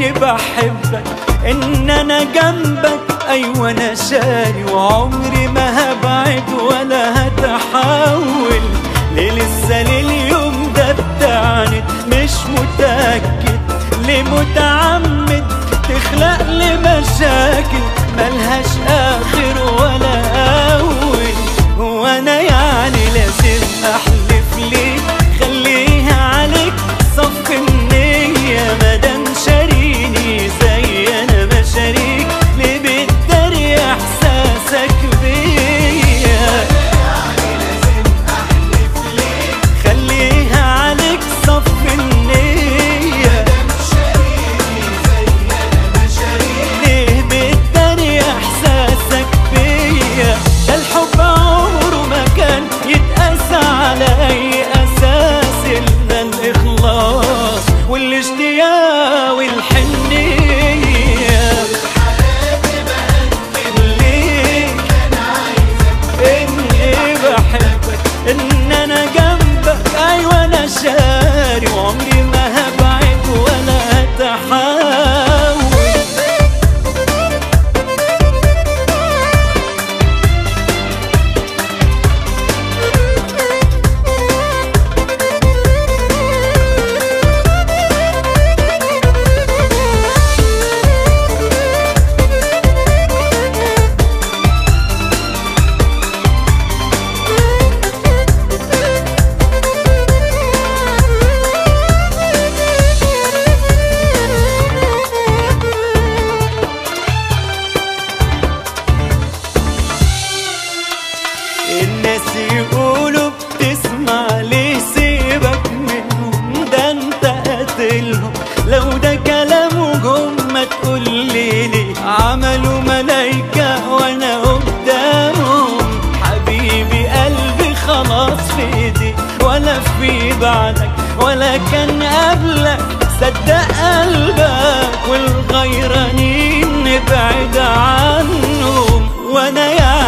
اني بحبك، ان انا جنبك، ايوه انا شاري وعمري ما هبعد ولا هتحول. ليه لسه لليوم ده بتعند؟ مش متأكد ليه متعمد تخلق لي مشاكل ملهاش اخر ولا اول. هو انا يعني لازم احلف ليك؟ خليها عليك صف النية، مادام شاريني زي انا ما شاريك، ليه بتداري احساسك بيا؟ خليها عليك صف النية، ليه بتداري احساسك بيا؟ ده الحب عمره ما كان يتقاس على اي اساس الا الاخلاص والاشتياق والحنية. ليك اني بحبك، ان انا جنبك، ايوه انا شاري وعمري ما هبعد ولا هتحاول. الناس يقولوا بتسمع ليه؟ سيبك منهم، ده انت قاتلهم. لو ده كلامهم ما تقولي ليه عملوا ملايكة وانا قدامهم. حبيبي قلبي خلاص في ايدي، ولا في بعدك ولا كان قبلك. صدق قلبك والغيرانين نبعد عنهم. وانا